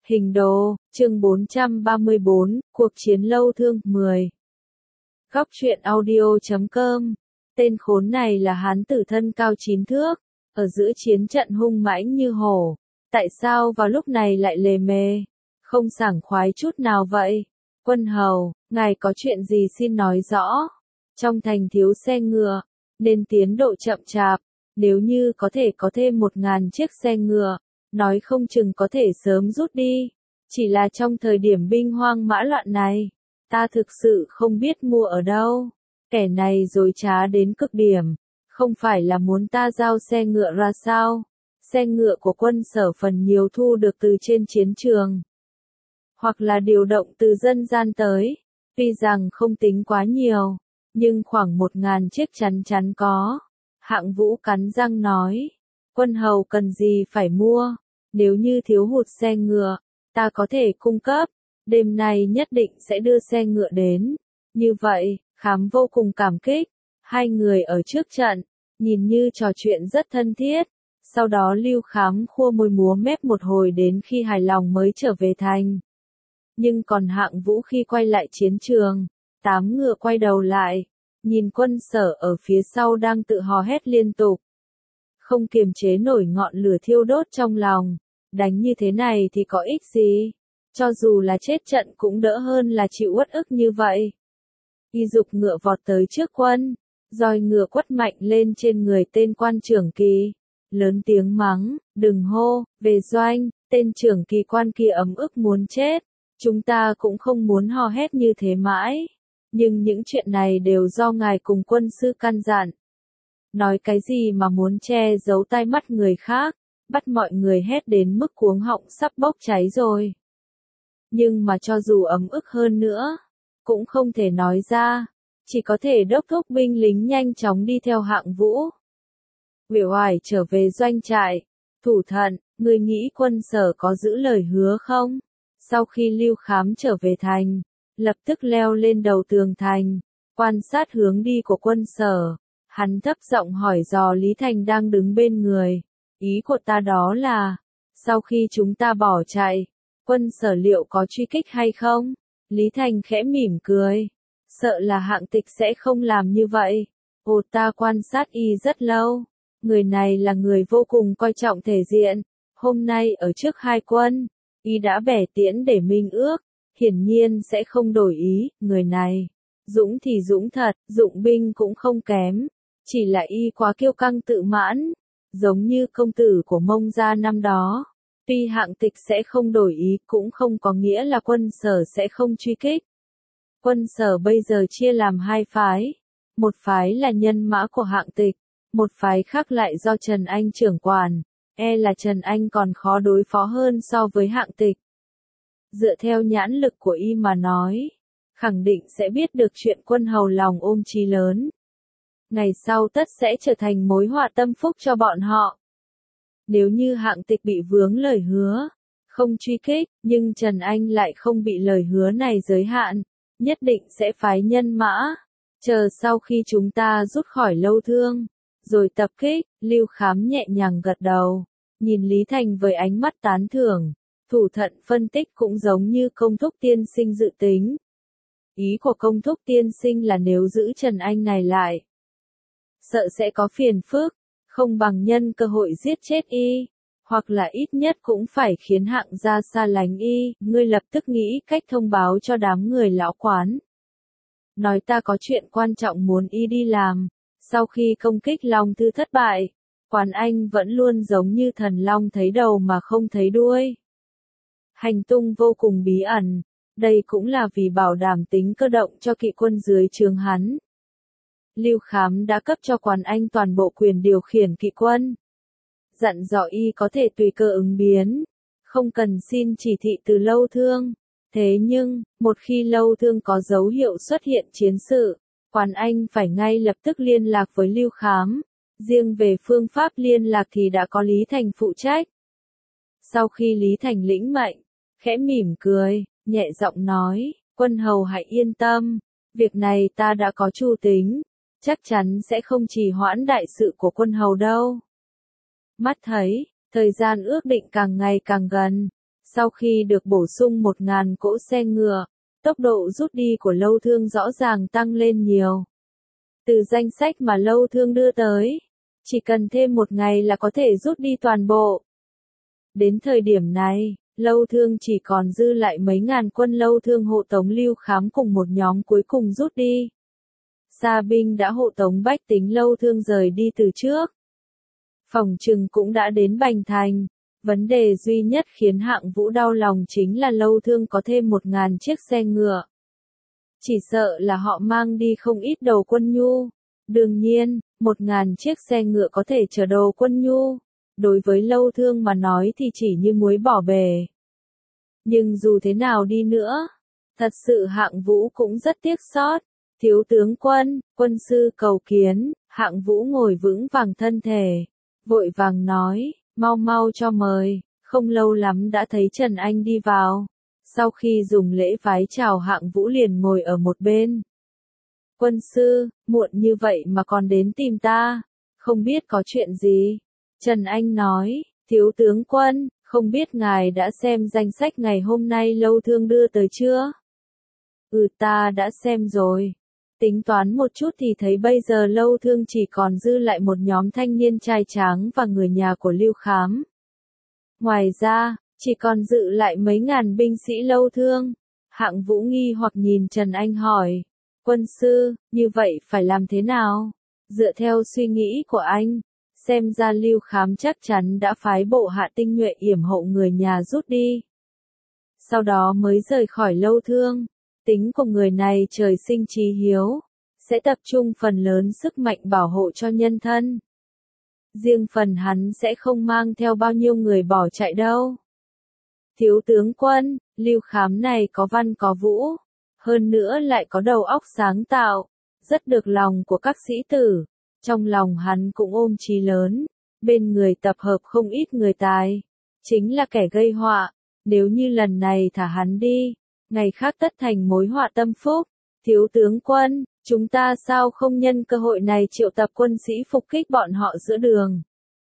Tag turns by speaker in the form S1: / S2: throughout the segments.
S1: Hình đồ, chương 434, cuộc chiến lâu thương, 10. Góc truyện audio.com. Tên khốn này là hán tử thân cao 9 thước, ở giữa chiến trận hung mãnh như hổ. Tại sao vào lúc này lại lề mề, không sảng khoái chút nào vậy? Quân hầu, ngài có chuyện gì xin nói rõ. Trong thành thiếu xe ngựa, nên tiến độ chậm chạp. Nếu như có thể có thêm 1.000 chiếc xe ngựa, nói không chừng có thể sớm rút đi. Chỉ là trong thời điểm binh hoang mã loạn này, ta thực sự không biết mua ở đâu. Kẻ này dối trá đến cực điểm, không phải là muốn ta giao xe ngựa ra sao? Xe ngựa của quân Sở phần nhiều thu được từ trên chiến trường, hoặc là điều động từ dân gian tới. Tuy rằng không tính quá nhiều, nhưng khoảng 1.000 chiếc chắn chắn có. Hạng Vũ cắn răng nói, quân hầu cần gì phải mua, nếu như thiếu hụt xe ngựa, ta có thể cung cấp, đêm nay nhất định sẽ đưa xe ngựa đến. Như vậy, Khám vô cùng cảm kích, hai người ở trước trận, nhìn như trò chuyện rất thân thiết, sau đó Lưu Khám khua môi múa mép một hồi đến khi hài lòng mới trở về thành. Nhưng còn Hạng Vũ khi quay lại chiến trường, 8 ngựa quay đầu lại, nhìn quân Sở ở phía sau đang tự hò hét liên tục. Không kiềm chế nổi ngọn lửa thiêu đốt trong lòng, đánh như thế này thì có ích gì, cho dù là chết trận cũng đỡ hơn là chịu uất ức như vậy. Y dục ngựa vọt tới trước quân, roi ngựa quất mạnh lên trên người tên quan trưởng kỳ, lớn tiếng mắng, đừng hô, về doanh, tên trưởng kỳ quan kia ấm ức muốn chết, chúng ta cũng không muốn hò hét như thế mãi, nhưng những chuyện này đều do ngài cùng quân sư căn dặn. Nói cái gì mà muốn che giấu tai mắt người khác, bắt mọi người hét đến mức cuống họng sắp bốc cháy rồi. Nhưng mà cho dù ấm ức hơn nữa, cũng không thể nói ra, chỉ có thể đốc thúc binh lính nhanh chóng đi theo Hạng Vũ. Uể oải trở về doanh trại, thủ thận, người nghĩ quân Sở có giữ lời hứa không? Sau khi Lưu Khám trở về thành, lập tức leo lên đầu tường thành, quan sát hướng đi của quân Sở. Hắn thấp giọng hỏi dò Lý Thành đang đứng bên người. Ý của ta đó là, sau khi chúng ta bỏ chạy, quân Sở liệu có truy kích hay không? Lý Thành khẽ mỉm cười. Sợ là Hạng Tịch sẽ không làm như vậy. Ồ, ta quan sát y rất lâu. Người này là người vô cùng coi trọng thể diện. Hôm nay ở trước hai quân, y đã bẻ tiễn để minh ước. Hiển nhiên sẽ không đổi ý. Người này, dũng thì dũng thật, dụng binh cũng không kém. Chỉ là y quá kiêu căng tự mãn, giống như công tử của Mông gia năm đó. Tuy Hạng Tịch sẽ không đổi ý cũng không có nghĩa là quân Sở sẽ không truy kích. Quân Sở bây giờ chia làm hai phái. Một phái là nhân mã của Hạng Tịch, một phái khác lại do Trần Anh trưởng quản. E là Trần Anh còn khó đối phó hơn so với Hạng Tịch. Dựa theo nhãn lực của y mà nói, khẳng định sẽ biết được chuyện quân hầu lòng ôm chí lớn. Ngày sau tất sẽ trở thành mối họa tâm phúc cho bọn họ. Nếu như Hạng Tịch bị vướng lời hứa, không truy kích, nhưng Trần Anh lại không bị lời hứa này giới hạn, nhất định sẽ phái nhân mã, chờ sau khi chúng ta rút khỏi lâu thương, rồi tập kích. Lưu Khám nhẹ nhàng gật đầu, nhìn Lý Thành với ánh mắt tán thưởng, thủ thận phân tích cũng giống như công thúc tiên sinh dự tính. Ý của công thúc tiên sinh là nếu giữ Trần Anh này lại, sợ sẽ có phiền phức, không bằng nhân cơ hội giết chết y, hoặc là ít nhất cũng phải khiến Hạng gia xa lánh y. Ngươi lập tức nghĩ cách thông báo cho đám người lão quán. Nói ta có chuyện quan trọng muốn y đi làm. Sau khi công kích Long Thư thất bại, quán anh vẫn luôn giống như thần long thấy đầu mà không thấy đuôi. Hành tung vô cùng bí ẩn, đây cũng là vì bảo đảm tính cơ động cho kỵ quân dưới trướng hắn. Lưu Khám đã cấp cho quán anh toàn bộ quyền điều khiển kỵ quân. Dặn dò y có thể tùy cơ ứng biến, không cần xin chỉ thị từ lâu thương. Thế nhưng, một khi lâu thương có dấu hiệu xuất hiện chiến sự, quán anh phải ngay lập tức liên lạc với Lưu Khám. Riêng về phương pháp liên lạc thì đã có Lý Thành phụ trách. Sau khi Lý Thành lĩnh mệnh, khẽ mỉm cười, nhẹ giọng nói, quân hầu hãy yên tâm, việc này ta đã có chu tính. Chắc chắn sẽ không trì hoãn đại sự của quân hầu đâu. Mắt thấy, thời gian ước định càng ngày càng gần, Sau khi được bổ sung 1.000 cỗ xe ngựa, tốc độ rút đi của Lâu Thương rõ ràng tăng lên nhiều. Từ danh sách mà Lâu Thương đưa tới, chỉ cần thêm 1 ngày là có thể rút đi toàn bộ. Đến thời điểm này, Lâu Thương chỉ còn dư lại mấy ngàn quân Lâu Thương hộ tống Lưu Khám cùng một nhóm cuối cùng rút đi. Xa binh đã hộ tống bách tính Lâu Thương rời đi từ trước. Phỏng chừng cũng đã đến Bành Thành. Vấn đề duy nhất khiến Hạng Vũ đau lòng chính là Lâu Thương có thêm 1.000 chiếc xe ngựa. Chỉ sợ là họ mang đi không ít đầu quân nhu. Đương nhiên, 1.000 chiếc xe ngựa có thể chở đồ quân nhu. Đối với Lâu Thương mà nói thì chỉ như muối bỏ bể. Nhưng dù thế nào đi nữa, thật sự Hạng Vũ cũng rất tiếc xót. Thiếu tướng quân, quân sư cầu kiến. Hạng Vũ ngồi vững vàng thân thể, vội vàng nói, mau mau cho mời. Không lâu lắm đã thấy Trần Anh đi vào. Sau khi dùng lễ vái chào, Hạng Vũ liền ngồi ở một bên. Quân sư, muộn như vậy mà còn đến tìm ta, không biết có chuyện gì? Trần Anh nói, thiếu tướng quân, không biết ngài đã xem danh sách ngày hôm nay Lâu Thương đưa tới chưa? Ừ, ta đã xem rồi. Tính toán một chút thì thấy bây giờ Lâu Thương chỉ còn dư lại một nhóm thanh niên trai tráng và người nhà của Lưu Khám. Ngoài ra, chỉ còn dự lại mấy ngàn binh sĩ Lâu Thương. Hạng Vũ nghi hoặc nhìn Trần Anh hỏi, quân sư, như vậy phải làm thế nào? Dựa theo suy nghĩ của anh, xem ra Lưu Khám chắc chắn đã phái bộ hạ tinh nhuệ yểm hộ người nhà rút đi. Sau đó mới rời khỏi Lâu Thương. Tính của người này trời sinh chí hiếu, sẽ tập trung phần lớn sức mạnh bảo hộ cho nhân thân. Riêng phần hắn sẽ không mang theo bao nhiêu người bỏ chạy đâu. Thiếu tướng quân, Lưu Khám này có văn có vũ, hơn nữa lại có đầu óc sáng tạo, rất được lòng của các sĩ tử. Trong lòng hắn cũng ôm chí lớn, bên người tập hợp không ít người tài, chính là kẻ gây họa. Nếu như lần này thả hắn đi, ngày khác tất thành mối họa tâm phúc. Thiếu tướng quân, chúng ta sao không nhân cơ hội này triệu tập quân sĩ phục kích bọn họ giữa đường?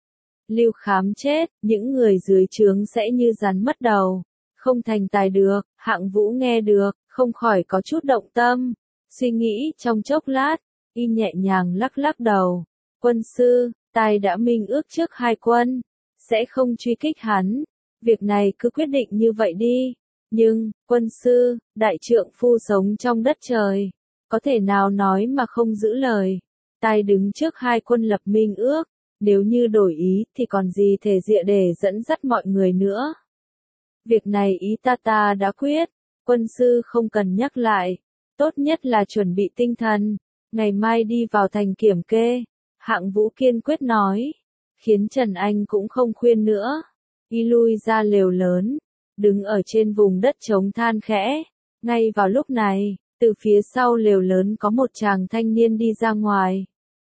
S1: Lưu Khám chết, những người dưới trướng sẽ như rắn mất đầu, không thành tài được. Hạng Vũ nghe được, không khỏi có chút động tâm. Suy nghĩ trong chốc lát, y nhẹ nhàng lắc lắc đầu. Quân sư, tài đã minh ước trước hai quân, sẽ không truy kích hắn. Việc này cứ quyết định như vậy đi. Nhưng, quân sư, đại trượng phu sống trong đất trời, có thể nào nói mà không giữ lời? Tài đứng trước hai quân lập minh ước, nếu như đổi ý thì còn gì thể diện để dẫn dắt mọi người nữa. Việc này ý ta đã quyết, quân sư không cần nhắc lại, tốt nhất là chuẩn bị tinh thần, ngày mai đi vào thành kiểm kê. Hạng Vũ kiên quyết nói, khiến Trần Anh cũng không khuyên nữa, y lui ra lều lớn, đứng ở trên vùng đất trống than khẽ. Ngay vào lúc này, từ phía sau lều lớn có một chàng thanh niên đi ra ngoài.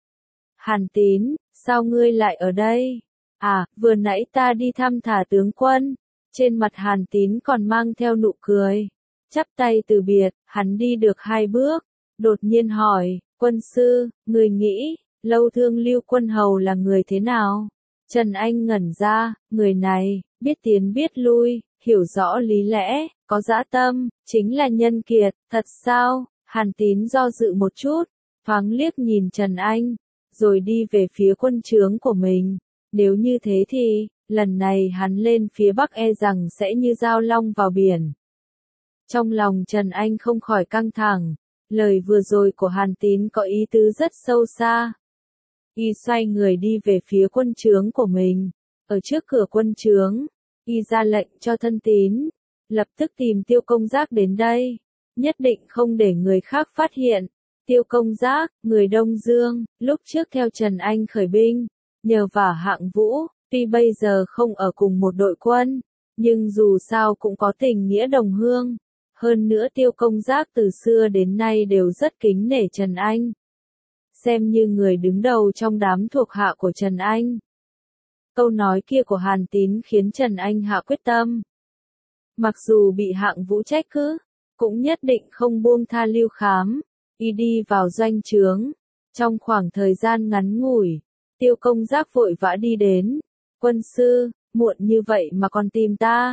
S1: Hàn Tín, sao ngươi lại ở đây? À, vừa nãy ta đi thăm thả tướng quân. Trên mặt Hàn Tín còn mang theo nụ cười. Chắp tay từ biệt, hắn đi được 2 bước, đột nhiên hỏi, quân sư, người nghĩ, Lâu Thương Lưu Quân Hầu là người thế nào? Trần Anh ngẩn ra, người này, biết tiến biết lui, hiểu rõ lý lẽ, có dã tâm, chính là nhân kiệt, thật sao? Hàn Tín do dự một chút, thoáng liếc nhìn Trần Anh, rồi đi về phía quân trướng của mình. Nếu như thế thì, lần này hắn lên phía Bắc e rằng sẽ như dao long vào biển. Trong lòng Trần Anh không khỏi căng thẳng, lời vừa rồi của Hàn Tín có ý tứ rất sâu xa. Y xoay người đi về phía quân trướng của mình, ở trước cửa quân trướng, y ra lệnh cho thân tín, lập tức tìm Tiêu Công Giác đến đây, nhất định không để người khác phát hiện. Tiêu Công Giác, người Đông Dương, lúc trước theo Trần Anh khởi binh, nhờ vả Hạng Vũ, tuy bây giờ không ở cùng một đội quân, nhưng dù sao cũng có tình nghĩa đồng hương. Hơn nữa Tiêu Công Giác từ xưa đến nay đều rất kính nể Trần Anh, xem như người đứng đầu trong đám thuộc hạ của Trần Anh. Câu nói kia của Hàn Tín khiến Trần Anh hạ quyết tâm. Mặc dù bị Hạng Vũ trách cứ, cũng nhất định không buông tha Lưu Khám. Y đi vào doanh trướng. Trong khoảng thời gian ngắn ngủi, Tiêu Công Giác vội vã đi đến. Quân sư, muộn như vậy mà còn tìm ta.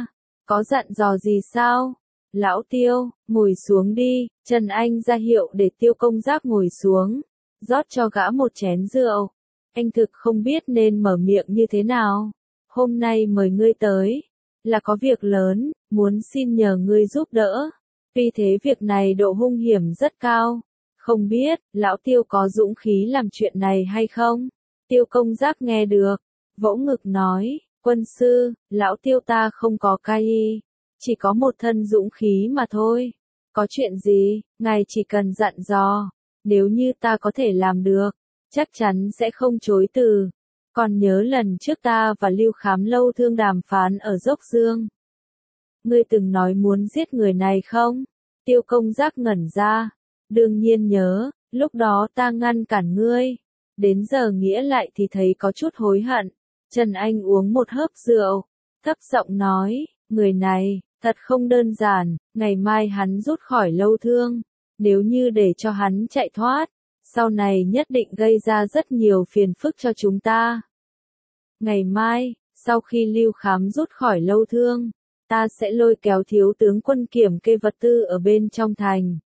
S1: Có dặn dò gì sao? Lão Tiêu, ngồi xuống đi, Trần Anh ra hiệu để Tiêu Công Giác ngồi xuống, rót cho gã một chén rượu. Anh thực không biết nên mở miệng như thế nào. Hôm nay mời ngươi tới, là có việc lớn, muốn xin nhờ ngươi giúp đỡ. Vì thế việc này độ hung hiểm rất cao. Không biết, Lão Tiêu có dũng khí làm chuyện này hay không? Tiêu Công Giác nghe được, vỗ ngực nói, quân sư, Lão Tiêu ta không có cai y, chỉ có một thân dũng khí mà thôi. Có chuyện gì, ngài chỉ cần dặn dò, nếu như ta có thể làm được, chắc chắn sẽ không chối từ. Còn nhớ lần trước ta và Lưu Khám Lâu Thương đàm phán ở Dốc Dương. Ngươi từng nói muốn giết người này không? Tiêu Công Giác ngẩn ra. Đương nhiên nhớ, lúc đó ta ngăn cản ngươi. Đến giờ nghĩa lại thì thấy có chút hối hận. Trần Anh uống một hớp rượu, thấp giọng nói, người này, thật không đơn giản, ngày mai hắn rút khỏi Lâu Thương. Nếu như để cho hắn chạy thoát, sau này nhất định gây ra rất nhiều phiền phức cho chúng ta. Ngày mai, sau khi Lưu Khám rút khỏi Lâu Thương, ta sẽ lôi kéo thiếu tướng Quân kiểm kê vật tư ở bên trong thành.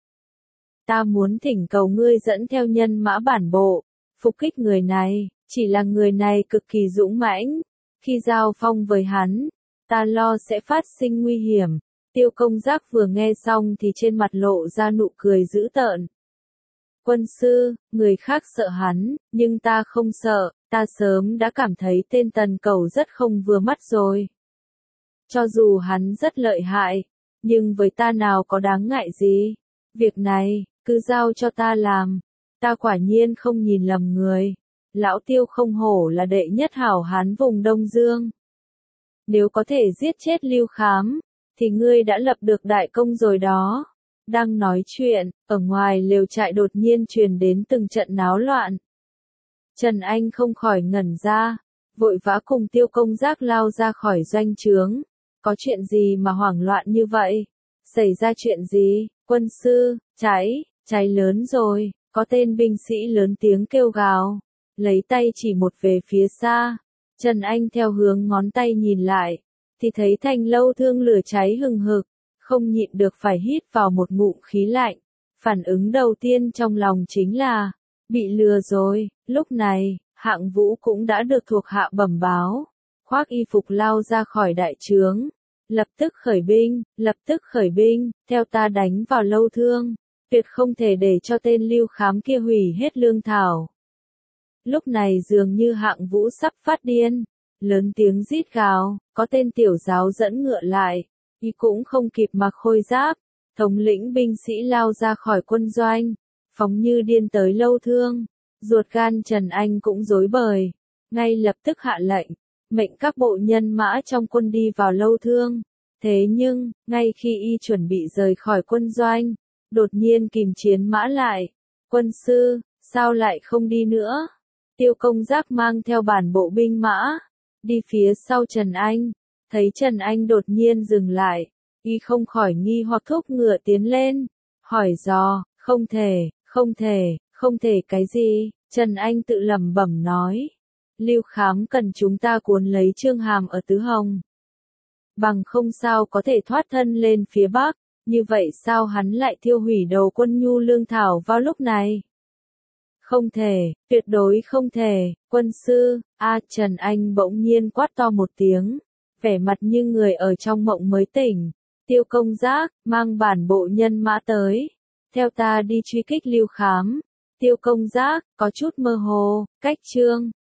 S1: Ta muốn thỉnh cầu ngươi dẫn theo nhân mã bản bộ, phục kích người này, chỉ là người này cực kỳ dũng mãnh. Khi giao phong với hắn, ta lo sẽ phát sinh nguy hiểm. Tiêu Công Giác vừa nghe xong thì trên mặt lộ ra nụ cười dữ tợn. Quân sư, người khác sợ hắn, nhưng ta không sợ, ta sớm đã cảm thấy tên Tần Cẩu rất không vừa mắt rồi. Cho dù hắn rất lợi hại, nhưng với ta nào có đáng ngại gì. Việc này, cứ giao cho ta làm. Ta quả nhiên không nhìn lầm người. Lão Tiêu không hổ là đệ nhất hảo hán vùng Đông Dương. Nếu có thể giết chết Lưu Khám, thì ngươi đã lập được đại công rồi đó. Đang nói chuyện, ở ngoài lều trại đột nhiên truyền đến từng trận náo loạn. Trần Anh không khỏi ngẩn ra, vội vã cùng Tiêu Công Giác lao ra khỏi doanh trướng. Có chuyện gì mà hoảng loạn như vậy? Xảy ra chuyện gì? Quân sư, cháy lớn rồi, có tên binh sĩ lớn tiếng kêu gào, lấy tay chỉ một về phía xa. Trần Anh theo hướng ngón tay nhìn lại, thì thấy thành Lâu Thương lửa cháy hừng hực, không nhịn được phải hít vào một ngụm khí lạnh. Phản ứng đầu tiên trong lòng chính là, bị lừa rồi. Lúc này, Hạng Vũ cũng đã được thuộc hạ bẩm báo, khoác y phục lao ra khỏi đại trướng. Lập tức khởi binh, theo ta đánh vào Lâu Thương, tuyệt không thể để cho tên Lưu Khám kia hủy hết lương thảo. Lúc này dường như Hạng Vũ sắp phát điên, lớn tiếng rít gào, có tên tiểu giáo dẫn ngựa lại, y cũng không kịp mặc khôi giáp, thống lĩnh binh sĩ lao ra khỏi quân doanh, phóng như điên tới Lâu Thương. Ruột gan Trần Anh cũng rối bời, ngay lập tức hạ lệnh, mệnh các bộ nhân mã trong quân đi vào Lâu Thương. Thế nhưng, ngay khi y chuẩn bị rời khỏi quân doanh, đột nhiên kìm chiến mã lại. Quân sư, sao lại không đi nữa? Tiêu Công Giác mang theo bản bộ binh mã, đi phía sau Trần Anh. Thấy Trần Anh đột nhiên dừng lại, y không khỏi nghi hoặc thúc ngựa tiến lên, hỏi dò, không thể cái gì? Trần Anh tự lẩm bẩm nói. Lưu Khám cần chúng ta cuốn lấy Trương Hàm ở Tứ Hồng. Bằng không sao có thể thoát thân lên phía Bắc, như vậy sao hắn lại thiêu hủy đầu quân nhu lương thảo vào lúc này? Không thể, tuyệt đối không thể, quân sư, Trần Anh bỗng nhiên quát to một tiếng, vẻ mặt như người ở trong mộng mới tỉnh. Tiêu Công Giác, mang bản bộ nhân mã tới, theo ta đi truy kích Lưu Khám. Tiêu Công Giác, có chút mơ hồ, cách Trương